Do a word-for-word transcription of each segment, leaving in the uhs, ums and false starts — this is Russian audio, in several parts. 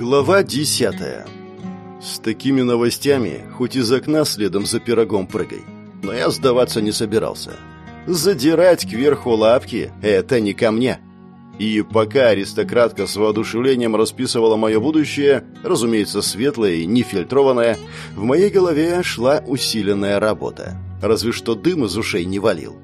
Глава десятая. С такими новостями хоть из окна следом за пирогом прыгай. Но я сдаваться не собирался. Задирать кверху лапки – это не ко мне. И пока аристократка с воодушевлением расписывала мое будущее, разумеется, светлое и нефильтрованное, в моей голове шла усиленная работа. Разве что дым из ушей не валил.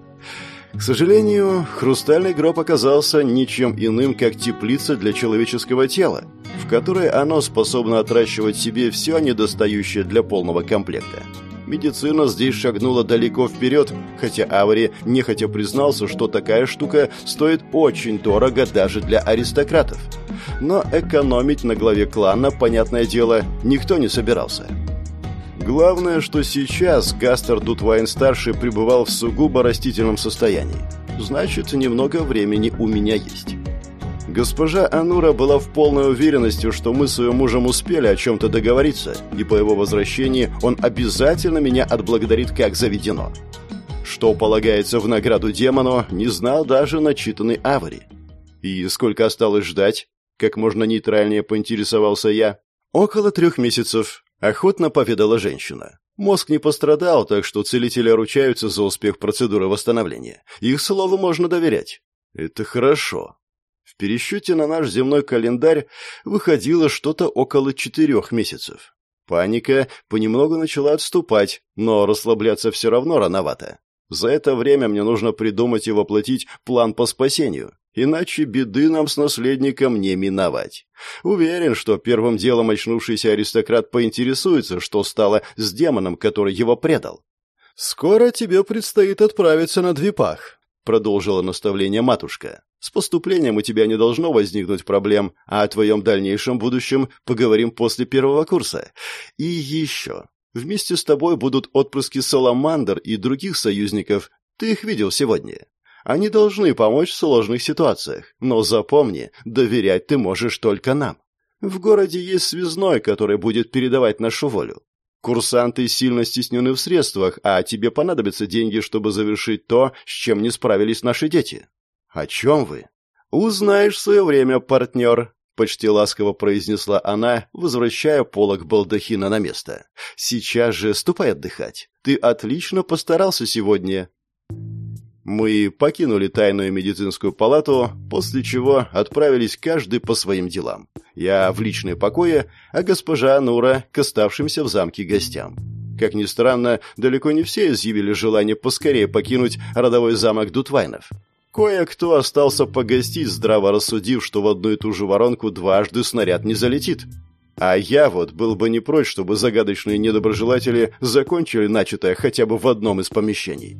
К сожалению, хрустальный гроб оказался ничем иным, как теплица для человеческого тела, в которой оно способно отращивать себе все недостающее для полного комплекта. Медицина здесь шагнула далеко вперед, хотя Авари нехотя признался, что такая штука стоит очень дорого даже для аристократов. Но экономить на главе клана, понятное дело, никто не собирался. Главное, что сейчас Гастер Дутвайн-старший пребывал в сугубо растительном состоянии. Значит, немного времени у меня есть. Госпожа Анура была в полной уверенности, что мы с ее мужем успели о чем-то договориться, и по его возвращении он обязательно меня отблагодарит как заведено. Что полагается в награду демону, не знал даже начитанный Авари. И сколько осталось ждать? Как можно нейтральнее поинтересовался я. Около трех месяцев. Охотно поведала женщина. Мозг не пострадал, так что целители ручаются за успех процедуры восстановления. Их слову можно доверять. Это хорошо. В пересчете на наш земной календарь выходило что-то около четырех месяцев. Паника понемногу начала отступать, но расслабляться все равно рановато. За это время мне нужно придумать и воплотить план по спасению. Иначе беды нам с наследником не миновать. Уверен, что первым делом очнувшийся аристократ поинтересуется, что стало с демоном, который его предал. «Скоро тебе предстоит отправиться на Двипах», — продолжила наставление матушка. «С поступлением у тебя не должно возникнуть проблем, а о твоем дальнейшем будущем поговорим после первого курса. И еще. Вместе с тобой будут отпрыски Саламандр и других союзников. Ты их видел сегодня. Они должны помочь в сложных ситуациях, но запомни, доверять ты можешь только нам. В городе есть связной, который будет передавать нашу волю. Курсанты сильно стеснены в средствах, а тебе понадобятся деньги, чтобы завершить то, с чем не справились наши дети». «О чем вы?» «Узнаешь в свое время, партнер», — почти ласково произнесла она, возвращая полог балдахина на место. «Сейчас же ступай отдыхать. Ты отлично постарался сегодня». Мы покинули тайную медицинскую палату, после чего отправились каждый по своим делам. Я в личные покои, а госпожа Анура к оставшимся в замке гостям. Как ни странно, далеко не все изъявили желание поскорее покинуть родовой замок Дутвайнов. Кое-кто остался погостить, здраво рассудив, что в одну и ту же воронку дважды снаряд не залетит. А я вот был бы не прочь, чтобы загадочные недоброжелатели закончили начатое хотя бы в одном из помещений.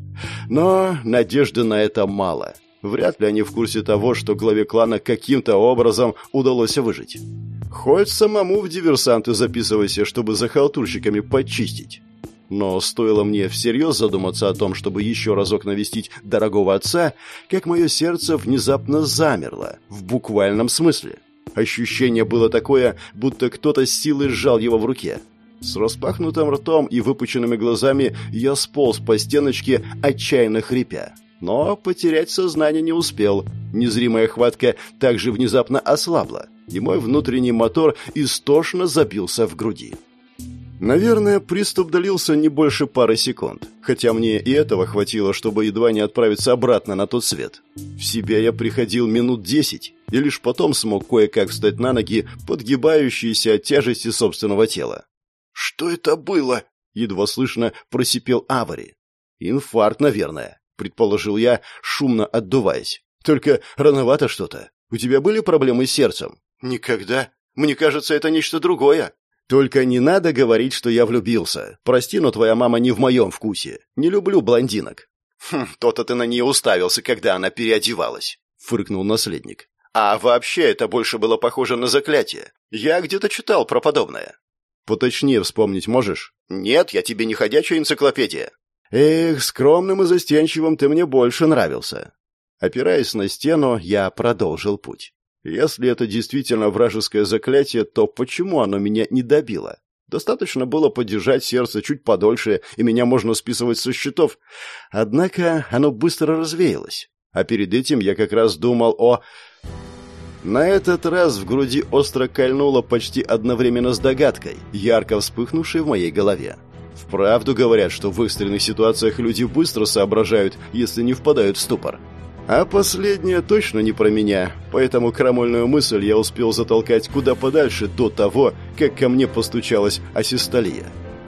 Но надежды на это мало. Вряд ли они в курсе того, что главе клана каким-то образом удалось выжить. Хоть самому в диверсанты записывайся, чтобы за халтурщиками почистить. Но стоило мне всерьез задуматься о том, чтобы еще разок навестить дорогого отца, как мое сердце внезапно замерло, в буквальном смысле. Ощущение было такое, будто кто-то с силой сжал его в руке. С распахнутым ртом и выпученными глазами я сполз по стеночке, отчаянно хрипя. Но потерять сознание не успел. Незримая хватка также внезапно ослабла, и мой внутренний мотор истошно забился в груди. Наверное, приступ длился не больше пары секунд, хотя мне и этого хватило, чтобы едва не отправиться обратно на тот свет. В себя я приходил минут десять, и лишь потом смог кое-как встать на ноги, подгибающиеся от тяжести собственного тела. «Что это было?» — едва слышно просипел Авари. «Инфаркт, наверное», — предположил я, шумно отдуваясь. «Только рановато что-то. У тебя были проблемы с сердцем?» «Никогда. Мне кажется, это нечто другое». «Только не надо говорить, что я влюбился. Прости, но твоя мама не в моем вкусе. Не люблю блондинок». «Хм, то-то ты на нее уставился, когда она переодевалась», — фыркнул наследник. «А вообще это больше было похоже на заклятие. Я где-то читал про подобное». «Поточнее вспомнить можешь?» «Нет, я тебе не ходячая энциклопедия». «Эх, скромным и застенчивым ты мне больше нравился». Опираясь на стену, я продолжил путь. Если это действительно вражеское заклятие, то почему оно меня не добило? Достаточно было подержать сердце чуть подольше, и меня можно списывать со счетов. Однако оно быстро развеялось. А перед этим я как раз думал о... На этот раз в груди остро кольнуло почти одновременно с догадкой, ярко вспыхнувшей в моей голове. Вправду говорят, что в экстренных ситуациях люди быстро соображают, если не впадают в ступор. А последнее точно не про меня, поэтому крамольную мысль я успел затолкать куда подальше до того, как ко мне постучалась асистолия.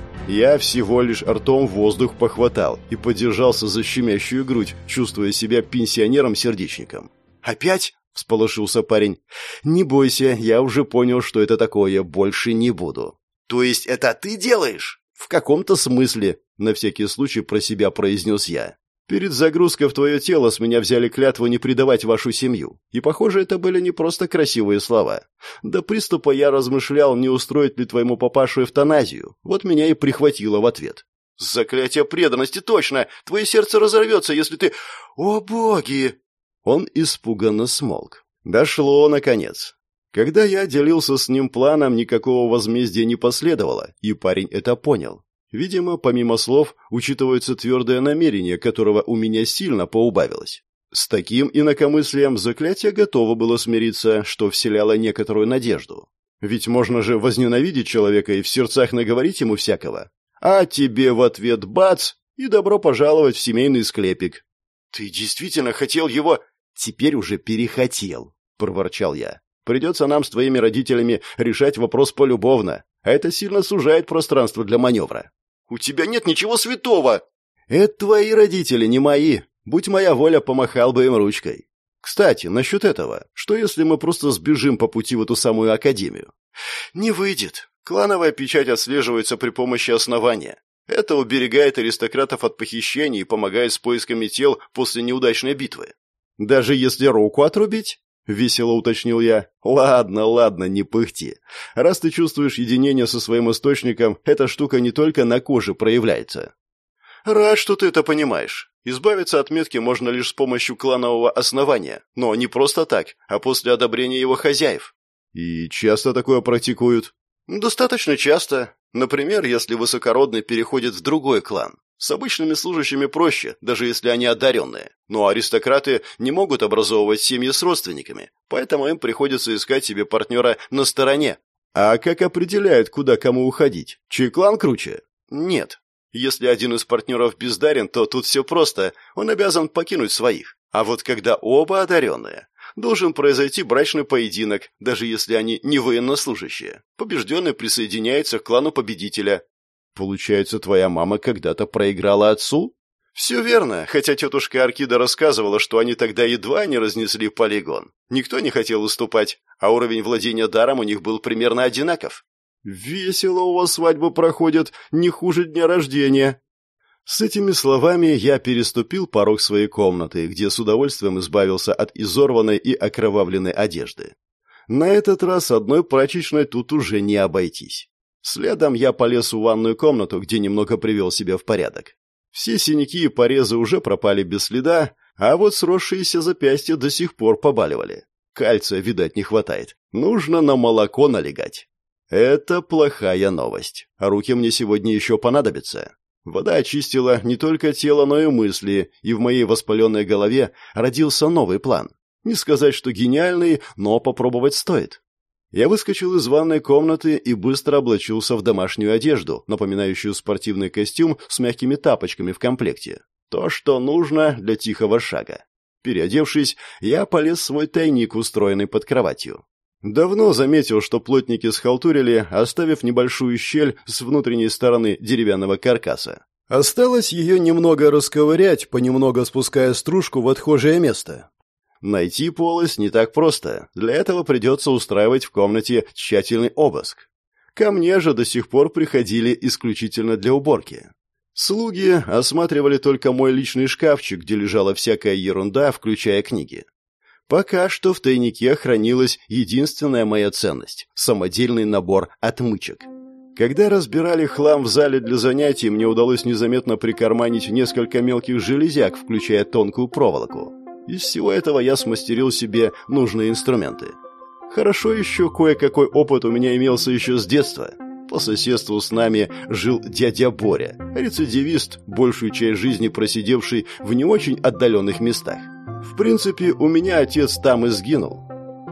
Я всего лишь ртом воздух похватал и подержался за щемящую грудь, чувствуя себя пенсионером-сердечником. «Опять?» — всполошился парень. «Не бойся, я уже понял, что это такое, больше не буду». «То есть это ты делаешь?» «В каком-то смысле», — на всякий случай про себя произнес я. «Перед загрузкой в твое тело с меня взяли клятву не предавать вашу семью. И, похоже, это были не просто красивые слова. До приступа я размышлял, не устроить ли твоему папашу эвтаназию. Вот меня и прихватило в ответ». «Заклятие преданности, точно! Твое сердце разорвется, если ты... О, боги!» Он испуганно смолк. Дошло, наконец. Когда я делился с ним планом, никакого возмездия не последовало, и парень это понял. Видимо, помимо слов, учитывается твердое намерение, которого у меня сильно поубавилось. С таким инакомыслием заклятие готово было смириться, что вселяло некоторую надежду. Ведь можно же возненавидеть человека и в сердцах наговорить ему всякого. А тебе в ответ бац, и добро пожаловать в семейный склепик. «Ты действительно хотел его...» «Теперь уже перехотел», — проворчал я. «Придется нам с твоими родителями решать вопрос полюбовно, а это сильно сужает пространство для маневра». «У тебя нет ничего святого!» «Это твои родители, не мои. Будь моя воля, помахал бы им ручкой. Кстати, насчет этого. Что если мы просто сбежим по пути в эту самую академию?» «Не выйдет. Клановая печать отслеживается при помощи основания. Это уберегает аристократов от похищений и помогает с поисками тел после неудачной битвы». «Даже если руку отрубить?» — весело уточнил я. «Ладно, ладно, не пыхти. Раз ты чувствуешь единение со своим источником, эта штука не только на коже проявляется». «Рад, что ты это понимаешь. Избавиться от метки можно лишь с помощью кланового основания, но не просто так, а после одобрения его хозяев». «И часто такое практикуют?» «Достаточно часто. Например, если высокородный переходит в другой клан. С обычными служащими проще, даже если они одаренные. Но аристократы не могут образовывать семьи с родственниками, поэтому им приходится искать себе партнера на стороне». «А как определяют, куда кому уходить? Чей клан круче?» «Нет. Если один из партнеров бездарен, то тут все просто. Он обязан покинуть своих. А вот когда оба одаренные, должен произойти брачный поединок, даже если они не военнослужащие. Побежденный присоединяется к клану победителя». «Получается, твоя мама когда-то проиграла отцу?» «Все верно, хотя тетушка Аркида рассказывала, что они тогда едва не разнесли полигон. Никто не хотел уступать, а уровень владения даром у них был примерно одинаков». «Весело у вас свадьбы проходят, не хуже дня рождения». С этими словами я переступил порог своей комнаты, где с удовольствием избавился от изорванной и окровавленной одежды. На этот раз одной прачечной тут уже не обойтись. Следом я полез в ванную комнату, где немного привел себя в порядок. Все синяки и порезы уже пропали без следа, а вот сросшиеся запястья до сих пор побаливали. Кальция, видать, не хватает. Нужно на молоко налегать. Это плохая новость. А руки мне сегодня еще понадобятся. Вода очистила не только тело, но и мысли, и в моей воспаленной голове родился новый план. Не сказать, что гениальный, но попробовать стоит. Я выскочил из ванной комнаты и быстро облачился в домашнюю одежду, напоминающую спортивный костюм с мягкими тапочками в комплекте. То, что нужно для тихого шага. Переодевшись, я полез в свой тайник, устроенный под кроватью. Давно заметил, что плотники схалтурили, оставив небольшую щель с внутренней стороны деревянного каркаса. Осталось ее немного расковырять, понемногу спуская стружку в отхожее место. Найти полость не так просто. Для этого придется устраивать в комнате тщательный обыск. Ко мне же до сих пор приходили исключительно для уборки. Слуги осматривали только мой личный шкафчик, где лежала всякая ерунда, включая книги. Пока что в тайнике хранилась единственная моя ценность – самодельный набор отмычек. Когда разбирали хлам в зале для занятий, мне удалось незаметно прикарманить несколько мелких железяк, включая тонкую проволоку. Из всего этого я смастерил себе нужные инструменты. Хорошо еще кое-какой опыт у меня имелся еще с детства. По соседству с нами жил дядя Боря, рецидивист, большую часть жизни просидевший в не очень отдаленных местах. В принципе, у меня отец там и сгинул.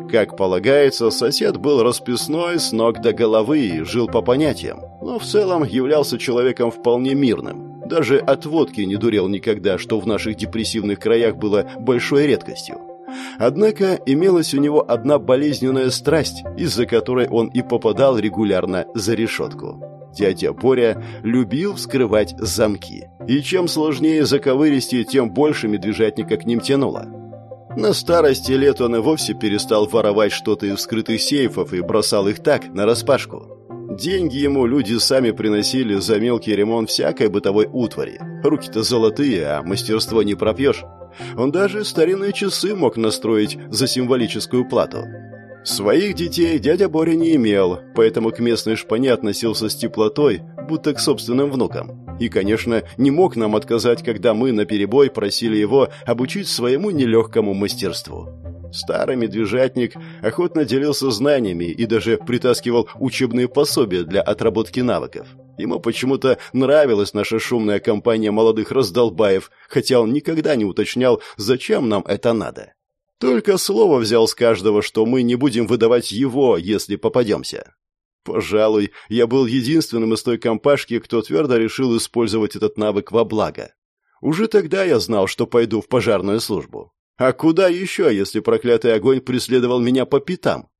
Как полагается, сосед был расписной с ног до головы и жил по понятиям, но в целом являлся человеком вполне мирным. Даже от водки не дурел никогда, что в наших депрессивных краях было большой редкостью. Однако имелась у него одна болезненная страсть, из-за которой он и попадал регулярно за решетку. Дядя Боря любил вскрывать замки, и чем сложнее заковыристее, тем больше медвежатника к ним тянуло. На старости лет он и вовсе перестал воровать что-то из вскрытых сейфов и бросал их так, нараспашку. Деньги ему люди сами приносили за мелкий ремонт всякой бытовой утвари. Руки-то золотые, а мастерство не пропьешь. Он даже старинные часы мог настроить за символическую плату. Своих детей дядя Боря не имел, поэтому к местной шпане относился с теплотой, будто к собственным внукам. И, конечно, не мог нам отказать, когда мы наперебой просили его обучить своему нелегкому мастерству. Старый медвежатник охотно делился знаниями и даже притаскивал учебные пособия для отработки навыков. Ему почему-то нравилась наша шумная компания молодых раздолбаев, хотя он никогда не уточнял, зачем нам это надо. Только слово взял с каждого, что мы не будем выдавать его, если попадемся. Пожалуй, я был единственным из той компашки, кто твердо решил использовать этот навык во благо. Уже тогда я знал, что пойду в пожарную службу. А куда еще, если проклятый огонь преследовал меня по пятам?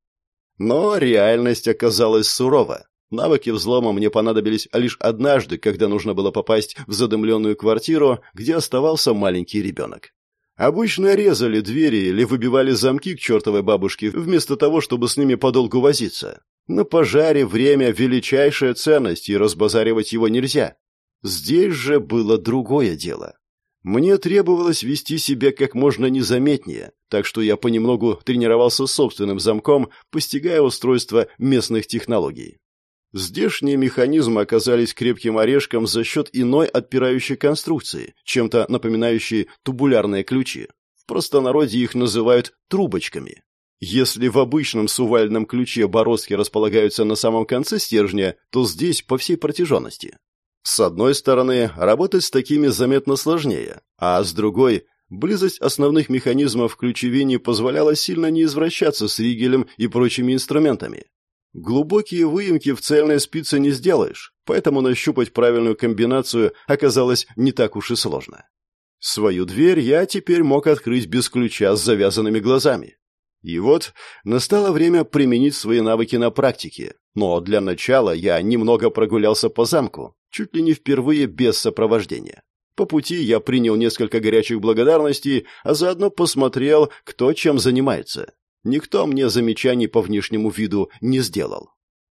Но реальность оказалась сурова. Навыки взлома мне понадобились лишь однажды, когда нужно было попасть в задымленную квартиру, где оставался маленький ребенок. Обычно резали двери или выбивали замки к чертовой бабушке, вместо того, чтобы с ними подолгу возиться. На пожаре время – величайшая ценность, и разбазаривать его нельзя. Здесь же было другое дело. Мне требовалось вести себя как можно незаметнее, так что я понемногу тренировался собственным замком, постигая устройство местных технологий. Здешние механизмы оказались крепким орешком за счет иной отпирающей конструкции, чем-то напоминающей тубулярные ключи. В простонародье их называют трубочками. Если в обычном сувальном ключе бороздки располагаются на самом конце стержня, то здесь по всей протяженности. С одной стороны, работать с такими заметно сложнее, а с другой, близость основных механизмов в ключевине позволяла сильно не извращаться с ригелем и прочими инструментами. Глубокие выемки в цельной спице не сделаешь, поэтому нащупать правильную комбинацию оказалось не так уж и сложно. Свою дверь я теперь мог открыть без ключа с завязанными глазами. И вот настало время применить свои навыки на практике. Но для начала я немного прогулялся по замку, чуть ли не впервые без сопровождения. По пути я принял несколько горячих благодарностей, а заодно посмотрел, кто чем занимается. Никто мне замечаний по внешнему виду не сделал.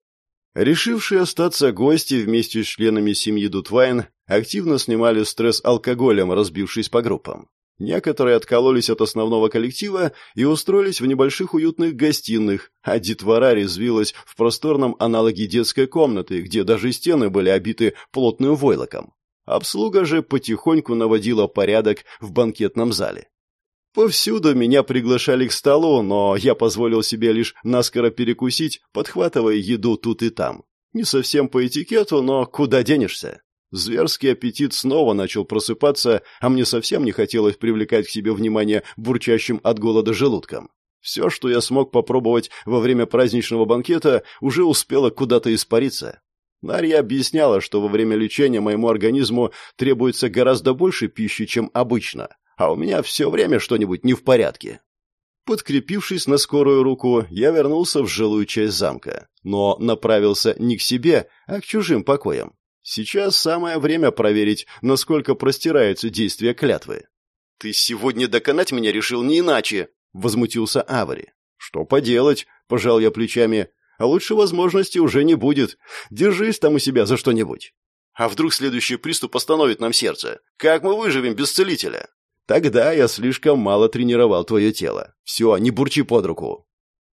Решившие остаться гости вместе с членами семьи Дутвайн активно снимали стресс алкоголем, разбившись по группам. Некоторые откололись от основного коллектива и устроились в небольших уютных гостиных, а детвора резвилась в просторном аналоге детской комнаты, где даже стены были обиты плотным войлоком. Обслуга же потихоньку наводила порядок в банкетном зале. Повсюду меня приглашали к столу, но я позволил себе лишь наскоро перекусить, подхватывая еду тут и там. Не совсем по этикету, но куда денешься? Зверский аппетит снова начал просыпаться, а мне совсем не хотелось привлекать к себе внимание бурчащим от голода желудком. Все, что я смог попробовать во время праздничного банкета, уже успело куда-то испариться. Нарья объясняла, что во время лечения моему организму требуется гораздо больше пищи, чем обычно, а у меня все время что-нибудь не в порядке. Подкрепившись на скорую руку, я вернулся в жилую часть замка, но направился не к себе, а к чужим покоям. Сейчас самое время проверить, насколько простирается действие клятвы. «Ты сегодня доконать меня решил не иначе!» — возмутился Авари. «Что поделать?» — пожал я плечами. «А лучше возможности уже не будет. Держись там у себя за что-нибудь. А вдруг следующий приступ остановит нам сердце? Как мы выживем без целителя?» «Тогда я слишком мало тренировал твое тело. Все, не бурчи под руку».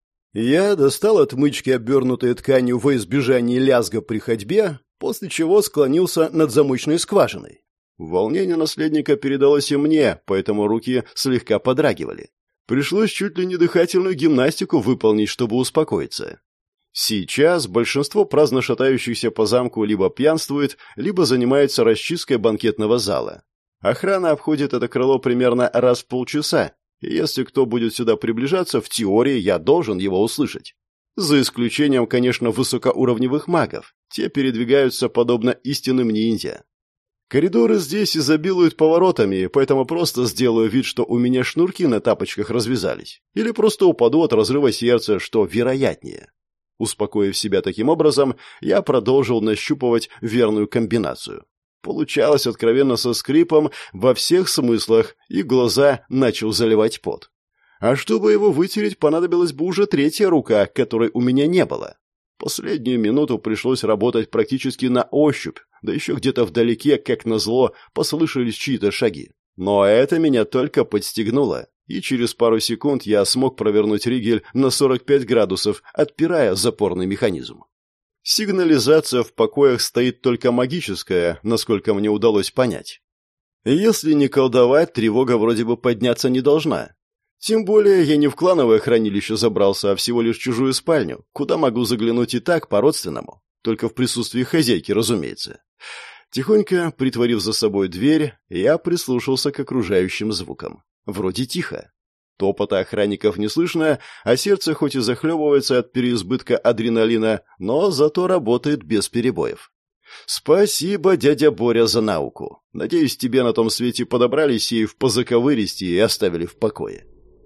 Я достал отмычки, обернутые тканью во избежание лязга при ходьбе, после чего склонился над замочной скважиной. Волнение наследника передалось и мне, поэтому руки слегка подрагивали. Пришлось чуть ли не дыхательную гимнастику выполнить, чтобы успокоиться. Сейчас большинство праздно шатающихся по замку либо пьянствует, либо занимается расчисткой банкетного зала. Охрана обходит это крыло примерно раз в полчаса, И если кто будет сюда приближаться, в теории я должен его услышать. За исключением, конечно, высокоуровневых магов. Те передвигаются подобно истинным ниндзя. Коридоры здесь изобилуют поворотами, поэтому просто сделаю вид, что у меня шнурки на тапочках развязались. Или просто упаду от разрыва сердца, что вероятнее. Успокоив себя таким образом, я продолжил нащупывать верную комбинацию. Получалось откровенно со скрипом во всех смыслах, и глаза начал заливать пот. А чтобы его вытереть, понадобилась бы уже третья рука, которой у меня не было. Последнюю минуту пришлось работать практически на ощупь, да еще где-то вдалеке, как назло, послышались чьи-то шаги. Но это меня только подстегнуло, и через пару секунд я смог провернуть ригель на сорок пять градусов, отпирая запорный механизм. Сигнализация в покоях стоит только магическая, насколько мне удалось понять. Если не колдовать, тревога вроде бы подняться не должна. Тем более я не в клановое хранилище забрался, а всего лишь в чужую спальню, куда могу заглянуть и так, по-родственному. Только в присутствии хозяйки, разумеется. Тихонько, притворив за собой дверь, я прислушался к окружающим звукам. Вроде тихо. Топота охранников не слышно, а сердце хоть и захлебывается от переизбытка адреналина, но зато работает без перебоев. Спасибо, дядя Боря, за науку. Надеюсь, тебе на том свете подобрали сейф по заковыристи и оставили в покое.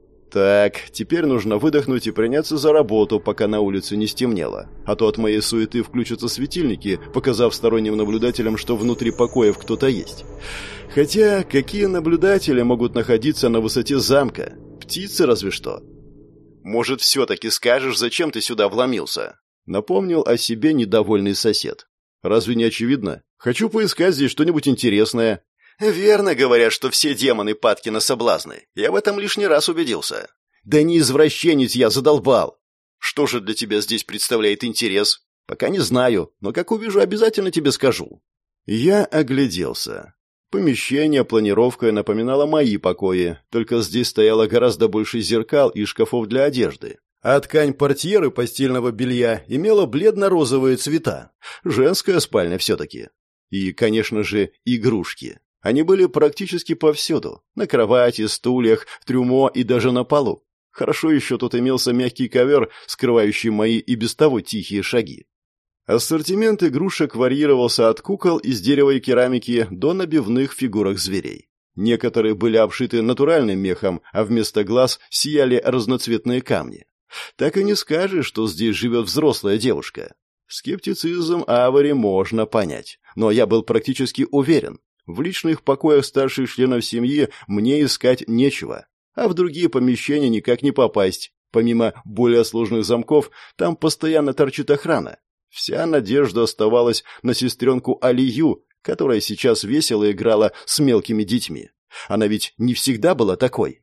Так, теперь нужно выдохнуть и приняться за работу, пока на улице не стемнело. А то от моей суеты включатся светильники, показав сторонним наблюдателям, что внутри покоев кто-то есть. Хотя, какие наблюдатели могут находиться на высоте замка? Птицы разве что. Может, все-таки скажешь, зачем ты сюда вломился? Напомнил о себе недовольный сосед. Разве не очевидно? Хочу поискать здесь что-нибудь интересное. Верно говорят, что все демоны падки на соблазны. Я в этом лишний раз убедился. Да не извращенец я, задолбал. Что же для тебя здесь представляет интерес? Пока не знаю, но как увижу, обязательно тебе скажу. Я огляделся. Помещение планировкой напоминало мои покои, только здесь стояло гораздо больше зеркал и шкафов для одежды. А ткань портьеры постельного белья имела бледно-розовые цвета. Женская спальня все-таки. И, конечно же, игрушки. Они были практически повсюду. На кровати, стульях, в трюмо и даже на полу. Хорошо еще тут имелся мягкий ковер, скрывающий мои и без того тихие шаги. Ассортимент игрушек варьировался от кукол из дерева и керамики до набивных фигурок зверей. Некоторые были обшиты натуральным мехом, а вместо глаз сияли разноцветные камни. Так и не скажешь, что здесь живет взрослая девушка. Скептицизм Авари можно понять, но я был практически уверен. В личных покоях старших членов семьи мне искать нечего, а в другие помещения никак не попасть. Помимо более сложных замков, там постоянно торчит охрана. Вся надежда оставалась на сестренку Алию, которая сейчас весело играла с мелкими детьми. Она ведь не всегда была такой.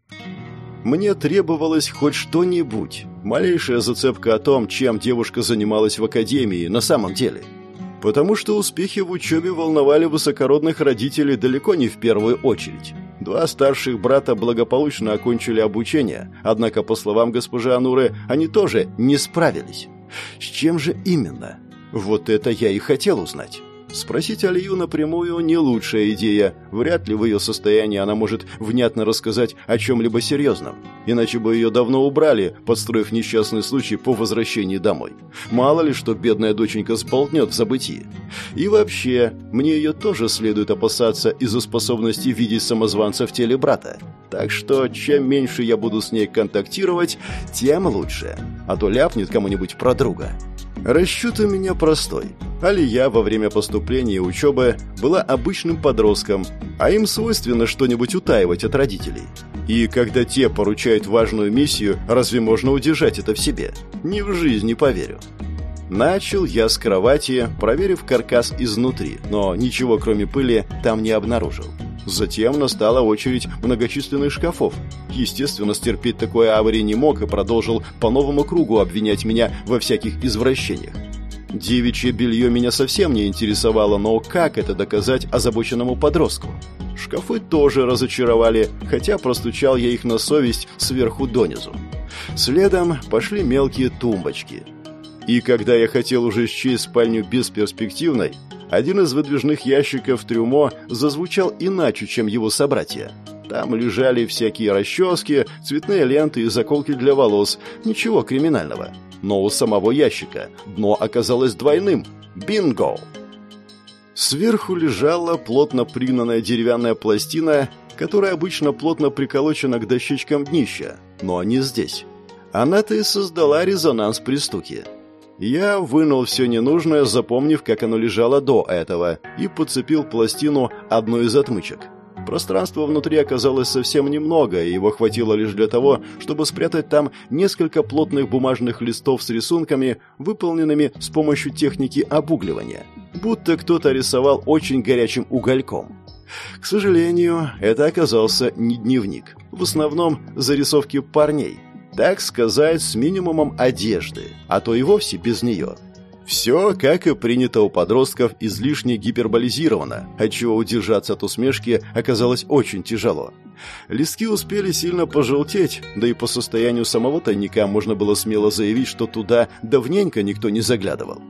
Мне требовалось хоть что-нибудь, малейшая зацепка о том, чем девушка занималась в академии на самом деле. Потому что успехи в учебе волновали высокородных родителей далеко не в первую очередь. Два старших брата благополучно окончили обучение, однако, по словам госпожи Ануры, они тоже не справились. С чем же именно? Вот это я и хотел узнать. Спросить Алию напрямую не лучшая идея. Вряд ли в ее состоянии она может внятно рассказать о чем-либо серьезном. Иначе бы ее давно убрали, подстроив несчастный случай по возвращении домой. Мало ли, что бедная доченька сболтнет в забытии. И вообще, мне ее тоже следует опасаться из-за способности видеть самозванца в теле брата. Так что, чем меньше я буду с ней контактировать, тем лучше. А то ляпнет кому-нибудь про друга. Расчет у меня простой. Алия во время поступления и учебы была обычным подростком, а им свойственно что-нибудь утаивать от родителей. И когда те поручают важную миссию, разве можно удержать это в себе? Ни в жизнь не поверю. Начал я с кровати, проверив каркас изнутри, но ничего кроме пыли там не обнаружил. Затем настала очередь многочисленных шкафов. Естественно, стерпеть такое Авари не мог и продолжил по новому кругу обвинять меня во всяких извращениях. Девичье белье меня совсем не интересовало, но как это доказать озабоченному подростку? Шкафы тоже разочаровали, хотя простучал я их на совесть сверху донизу. Следом пошли мелкие тумбочки. И когда я хотел уже счесть спальню бесперспективной, один из выдвижных ящиков трюмо зазвучал иначе, чем его собратья. Там лежали всякие расчески, цветные ленты и заколки для волос. Ничего криминального. Но у самого ящика дно оказалось двойным. Бинго! Сверху лежала плотно пригнанная деревянная пластина, которая обычно плотно приколочена к дощечкам днища, но не здесь. Она-то и создала резонанс при стуке. Я вынул все ненужное, запомнив, как оно лежало до этого, и подцепил пластину одной из отмычек. Пространства внутри оказалось совсем немного, и его хватило лишь для того, чтобы спрятать там несколько плотных бумажных листов с рисунками, выполненными с помощью техники обугливания, будто кто-то рисовал очень горячим угольком. К сожалению, это оказался не дневник. В основном зарисовки парней. Так сказать, с минимумом одежды, а то и вовсе без нее. Все, как и принято у подростков, излишне гиперболизировано, отчего удержаться от усмешки оказалось очень тяжело. Листки успели сильно пожелтеть, да и по состоянию самого тайника можно было смело заявить, что туда давненько никто не заглядывал.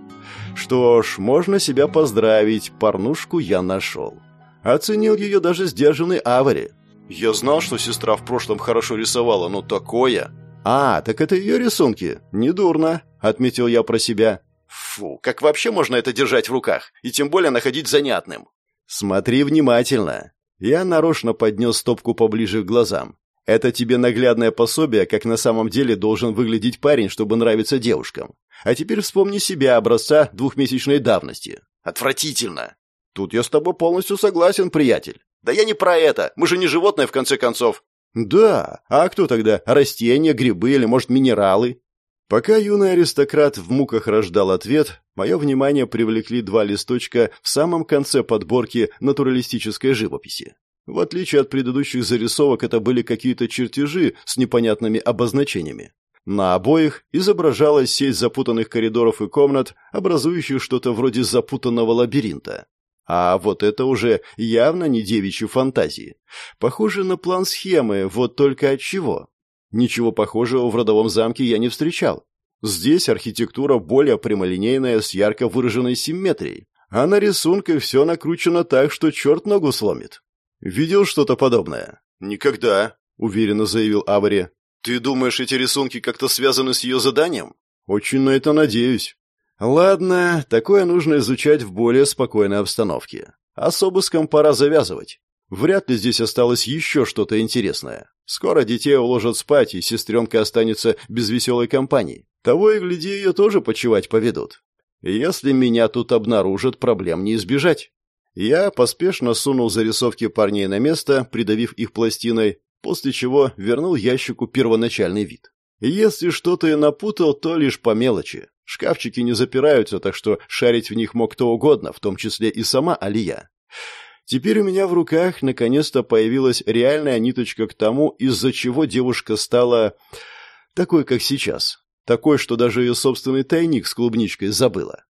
Что ж, можно себя поздравить, порнушку я нашел. Оценил ее даже сдержанный Авари. Я знал, что сестра в прошлом хорошо рисовала, но такое... «А, так это ее рисунки? Недурно», — отметил я про себя. «Фу, как вообще можно это держать в руках? И тем более находить занятным?» «Смотри внимательно». Я нарочно поднес стопку поближе к глазам. «Это тебе наглядное пособие, как на самом деле должен выглядеть парень, чтобы нравиться девушкам. А теперь вспомни себя образца двухмесячной давности». «Отвратительно!» «Тут я с тобой полностью согласен, приятель». «Да я не про это. Мы же не животные, в конце концов». «Да, а кто тогда? Растения, грибы или, может, минералы?» Пока юный аристократ в муках рождал ответ, мое внимание привлекли два листочка в самом конце подборки натуралистической живописи. В отличие от предыдущих зарисовок, это были какие-то чертежи с непонятными обозначениями. На обоих изображалась сеть запутанных коридоров и комнат, образующих что-то вроде запутанного лабиринта. А вот это уже явно не девичьи фантазии. Похоже на план схемы, вот только от чего. Ничего похожего в родовом замке я не встречал. Здесь архитектура более прямолинейная, с ярко выраженной симметрией. А на рисунках все накручено так, что черт ногу сломит. Видел что-то подобное? Никогда, уверенно заявил Авари. Ты думаешь, эти рисунки как-то связаны с ее заданием? Очень на это надеюсь. Ладно, такое нужно изучать в более спокойной обстановке. А с обыском пора завязывать. Вряд ли здесь осталось еще что-то интересное. Скоро детей уложат спать, и сестренка останется без веселой компании. Того и гляди, ее тоже почивать поведут. Если меня тут обнаружат, проблем не избежать. Я поспешно сунул зарисовки парней на место, придавив их пластиной, после чего вернул ящику первоначальный вид. Если что-то и напутал, то лишь по мелочи. Шкафчики не запираются, так что шарить в них мог кто угодно, в том числе и сама Алия. Теперь у меня в руках наконец-то появилась реальная ниточка к тому, из-за чего девушка стала такой, как сейчас. Такой, что даже ее собственный тайник с клубничкой забыла.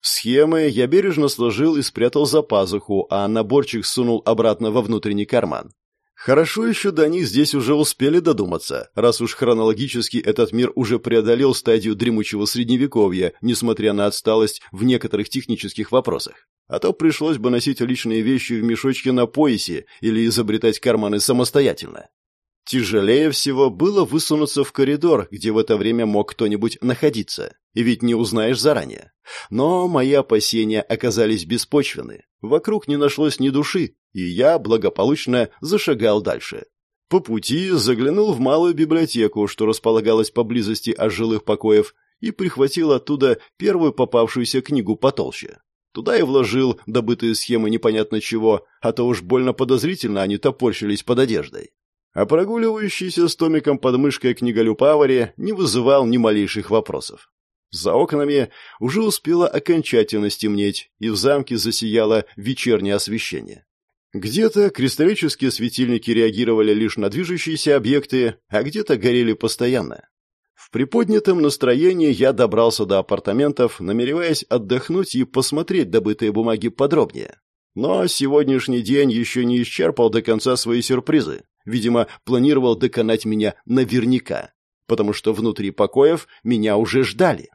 Схемы я бережно сложил и спрятал за пазуху, а наборчик сунул обратно во внутренний карман. Хорошо еще до них здесь уже успели додуматься, раз уж хронологически этот мир уже преодолел стадию дремучего средневековья, несмотря на отсталость в некоторых технических вопросах. А то пришлось бы носить личные вещи в мешочке на поясе или изобретать карманы самостоятельно. Тяжелее всего было высунуться в коридор, где в это время мог кто-нибудь находиться, и ведь не узнаешь заранее. Но мои опасения оказались беспочвенны. Вокруг не нашлось ни души, и я благополучно зашагал дальше. По пути заглянул в малую библиотеку, что располагалась поблизости от жилых покоев, и прихватил оттуда первую попавшуюся книгу потолще. Туда и вложил добытые схемы непонятно чего, а то уж больно подозрительно они топорщились под одеждой. А прогуливающийся с томиком под мышкой книголюб Авари не вызывал ни малейших вопросов. За окнами уже успело окончательно стемнеть, и в замке засияло вечернее освещение. Где-то кристаллические светильники реагировали лишь на движущиеся объекты, а где-то горели постоянно. В приподнятом настроении я добрался до апартаментов, намереваясь отдохнуть и посмотреть добытые бумаги подробнее. Но сегодняшний день еще не исчерпал до конца свои сюрпризы. Видимо, планировал доконать меня наверняка, потому что внутри покоев меня уже ждали.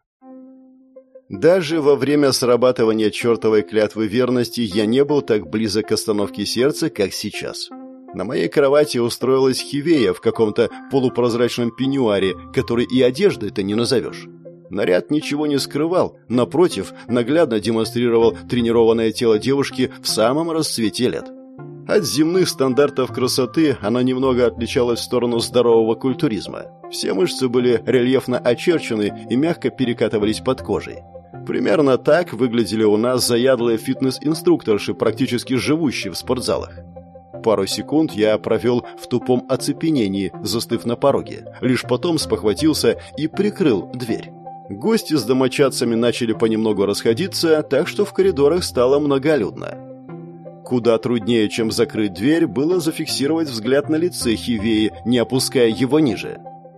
Даже во время срабатывания чертовой клятвы верности я не был так близок к остановке сердца, как сейчас. На моей кровати устроилась Хивея в каком-то полупрозрачном пеньюаре, который и одеждой-то не назовешь. Наряд ничего не скрывал, напротив, наглядно демонстрировал тренированное тело девушки в самом расцвете лет. От земных стандартов красоты она немного отличалась в сторону здорового культуризма. Все мышцы были рельефно очерчены и мягко перекатывались под кожей. Примерно так выглядели у нас заядлые фитнес-инструкторши, практически живущие в спортзалах. Пару секунд я провел в тупом оцепенении, застыв на пороге. Лишь потом спохватился и прикрыл дверь. Гости с домочадцами начали понемногу расходиться, так что в коридорах стало многолюдно. Куда труднее, чем закрыть дверь, было зафиксировать взгляд на лице Хивеи, не опуская его ниже.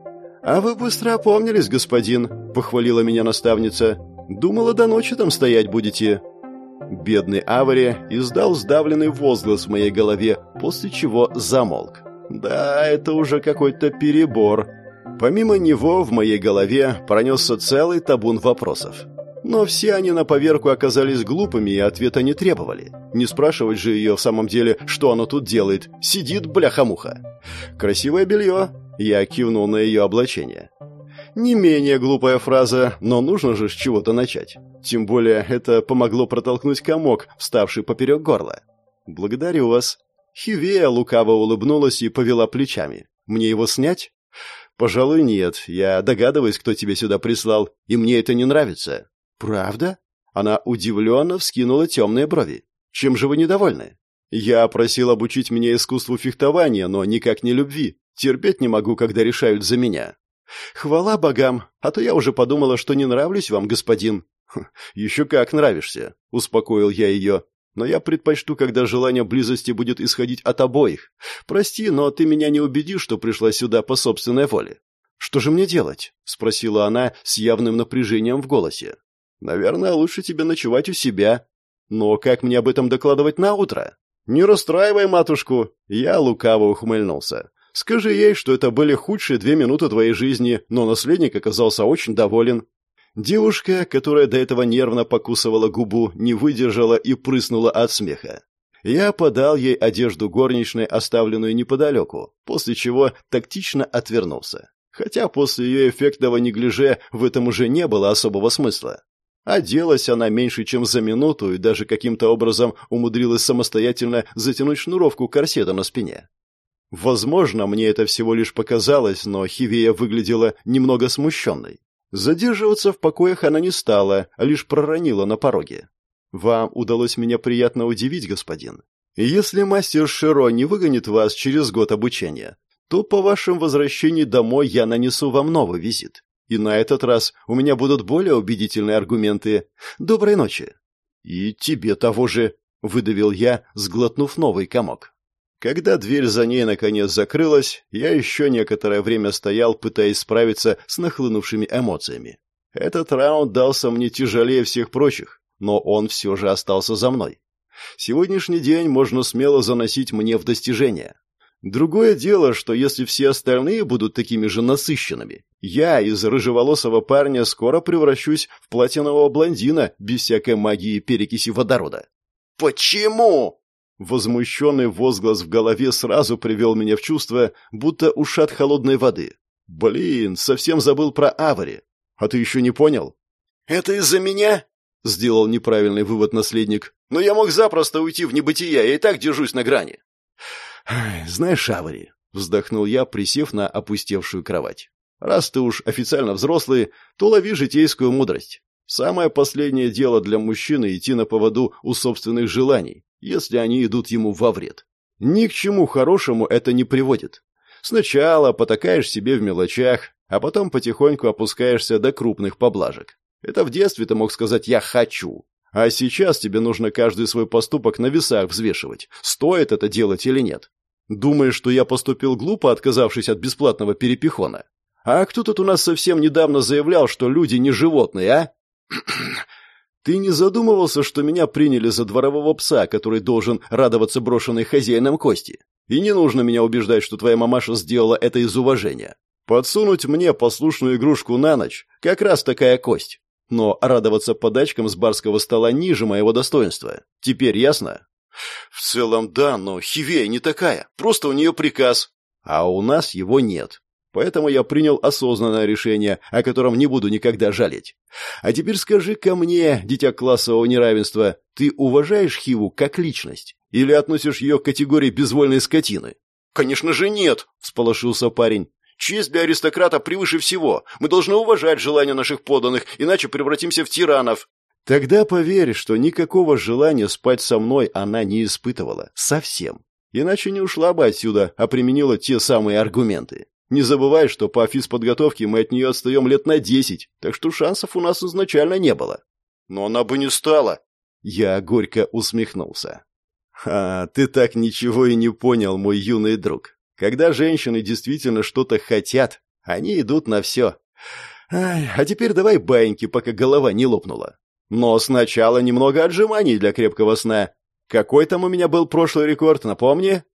«А вы быстро опомнились, господин», — похвалила меня наставница. «Думала, до ночи там стоять будете». Бедный Авари издал сдавленный возглас в моей голове, после чего замолк. «Да, это уже какой-то перебор». Помимо него в моей голове пронесся целый табун вопросов. Но все они на поверку оказались глупыми и ответа не требовали. Не спрашивать же ее в самом деле, что она тут делает. Сидит, бляха-муха. «Красивое белье», — я кивнул на ее облачение. Не менее глупая фраза, но нужно же с чего-то начать. Тем более это помогло протолкнуть комок, вставший поперек горла. «Благодарю вас». Хивея лукаво улыбнулась и повела плечами. «Мне его снять?» «Пожалуй, нет. Я догадываюсь, кто тебя сюда прислал, и мне это не нравится». «Правда?» Она удивленно вскинула темные брови. «Чем же вы недовольны?» «Я просил обучить меня искусству фехтования, но никак не любви. Терпеть не могу, когда решают за меня». «Хвала богам, а то я уже подумала, что не нравлюсь вам, господин». «Еще как нравишься», — успокоил я ее. «Но я предпочту, когда желание близости будет исходить от обоих. Прости, но ты меня не убедишь, что пришла сюда по собственной воле». «Что же мне делать?» — спросила она с явным напряжением в голосе. «Наверное, лучше тебе ночевать у себя. Но как мне об этом докладывать на утро?» «Не расстраивай матушку!» Я лукаво ухмыльнулся. «Скажи ей, что это были худшие две минуты твоей жизни, но наследник оказался очень доволен». Девушка, которая до этого нервно покусывала губу, не выдержала и прыснула от смеха. Я подал ей одежду горничной, оставленную неподалеку, после чего тактично отвернулся. Хотя после ее эффектного неглиже в этом уже не было особого смысла. Оделась она меньше, чем за минуту, и даже каким-то образом умудрилась самостоятельно затянуть шнуровку корсета на спине. Возможно, мне это всего лишь показалось, но Хивея выглядела немного смущенной. Задерживаться в покоях она не стала, а лишь проронила на пороге. «Вам удалось меня приятно удивить, господин. Если мастер Широ не выгонит вас через год обучения, то по вашем возвращении домой я нанесу вам новый визит. И на этот раз у меня будут более убедительные аргументы. Доброй ночи». «И тебе того же», — выдавил я, сглотнув новый комок. Когда дверь за ней наконец закрылась, я еще некоторое время стоял, пытаясь справиться с нахлынувшими эмоциями. Этот раунд дался мне тяжелее всех прочих, но он все же остался за мной. Сегодняшний день можно смело заносить мне в достижения. Другое дело, что если все остальные будут такими же насыщенными, я из рыжеволосого парня скоро превращусь в платинового блондина без всякой магии перекиси водорода. «Почему?» Возмущенный возглас в голове сразу привел меня в чувство, будто ушат холодной воды. «Блин, совсем забыл про Авари. А ты еще не понял?» «Это из-за меня?» — сделал неправильный вывод наследник. «Но я мог запросто уйти в небытие, я и так держусь на грани». «Знаешь, Авари», — вздохнул я, присев на опустевшую кровать. «Раз ты уж официально взрослый, то лови житейскую мудрость. Самое последнее дело для мужчины — идти на поводу у собственных желаний, если они идут ему во вред. Ни к чему хорошему это не приводит. Сначала потакаешь себе в мелочах, а потом потихоньку опускаешься до крупных поблажек. Это в детстве ты мог сказать «я хочу». А сейчас тебе нужно каждый свой поступок на весах взвешивать, стоит это делать или нет. Думаешь, что я поступил глупо, отказавшись от бесплатного перепихона? А кто тут у нас совсем недавно заявлял, что люди не животные, а? Ты не задумывался, что меня приняли за дворового пса, который должен радоваться брошенной хозяином кости? И не нужно меня убеждать, что твоя мамаша сделала это из уважения. Подсунуть мне послушную игрушку на ночь – как раз такая кость. Но радоваться подачкам с барского стола ниже моего достоинства. Теперь ясно? В целом, да, но Хивея не такая. Просто у нее приказ. А у нас его нет. Поэтому я принял осознанное решение, о котором не буду никогда жалеть. А теперь скажи-ка мне, дитя классового неравенства, ты уважаешь Хиву как личность? Или относишь ее к категории безвольной скотины? Конечно же нет, всполошился парень. Честь для аристократа превыше всего. Мы должны уважать желания наших подданных, иначе превратимся в тиранов. Тогда поверь, что никакого желания спать со мной она не испытывала. Совсем. Иначе не ушла бы отсюда, а применила те самые аргументы. Не забывай, что по физподготовке мы от нее отстаем лет на десять, так что шансов у нас изначально не было. Но она бы не стала. Я горько усмехнулся. А, ты так ничего и не понял, мой юный друг. Когда женщины действительно что-то хотят, они идут на все. Ай, а теперь давай баиньки, пока голова не лопнула. Но сначала немного отжиманий для крепкого сна. Какой там у меня был прошлый рекорд, напомни?